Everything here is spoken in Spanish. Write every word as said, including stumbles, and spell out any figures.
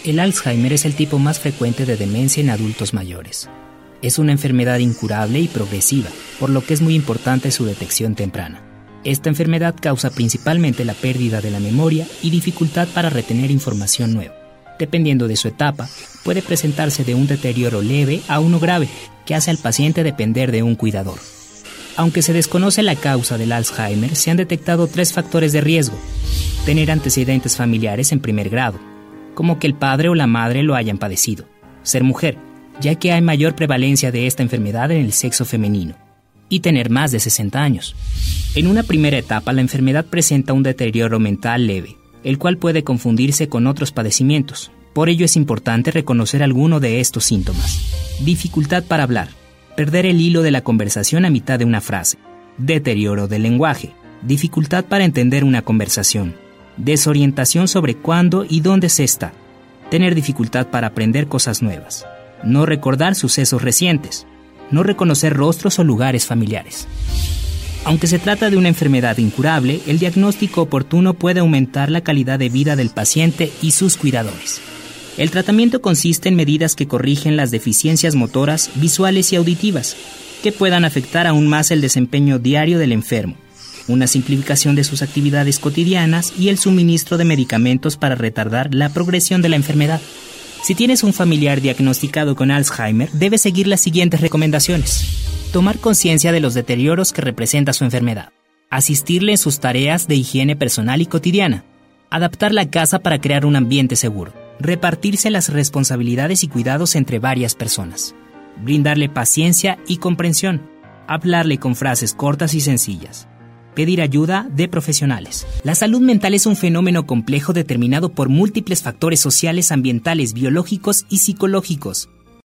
El Alzheimer es el tipo más frecuente de demencia en adultos mayores. Es una enfermedad incurable y progresiva, por lo que es muy importante su detección temprana. Esta enfermedad causa principalmente la pérdida de la memoria y dificultad para retener información nueva. Dependiendo de su etapa, puede presentarse de un deterioro leve a uno grave, que hace al paciente depender de un cuidador. Aunque se desconoce la causa del Alzheimer, se han detectado tres factores de riesgo. Tener antecedentes familiares en primer grado, como que el padre o la madre lo hayan padecido. Ser mujer, ya que hay mayor prevalencia de esta enfermedad en el sexo femenino. Y tener más de sesenta años. En una primera etapa, la enfermedad presenta un deterioro mental leve, el cual puede confundirse con otros padecimientos. Por ello es importante reconocer alguno de estos síntomas. Dificultad para hablar. Perder el hilo de la conversación a mitad de una frase. Deterioro del lenguaje. Dificultad para entender una conversación. Desorientación sobre cuándo y dónde se está. Tener dificultad para aprender cosas nuevas. No recordar sucesos recientes. No reconocer rostros o lugares familiares. Aunque se trata de una enfermedad incurable, el diagnóstico oportuno puede aumentar la calidad de vida del paciente y sus cuidadores. El tratamiento consiste en medidas que corrigen las deficiencias motoras, visuales y auditivas, que puedan afectar aún más el desempeño diario del enfermo, una simplificación de sus actividades cotidianas y el suministro de medicamentos para retardar la progresión de la enfermedad. Si tienes un familiar diagnosticado con Alzheimer, debes seguir las siguientes recomendaciones. Tomar conciencia de los deterioros que representa su enfermedad. Asistirle en sus tareas de higiene personal y cotidiana. Adaptar la casa para crear un ambiente seguro. Repartirse las responsabilidades y cuidados entre varias personas. Brindarle paciencia y comprensión. Hablarle con frases cortas y sencillas. Pedir ayuda de profesionales. La salud mental es un fenómeno complejo determinado por múltiples factores sociales, ambientales, biológicos y psicológicos.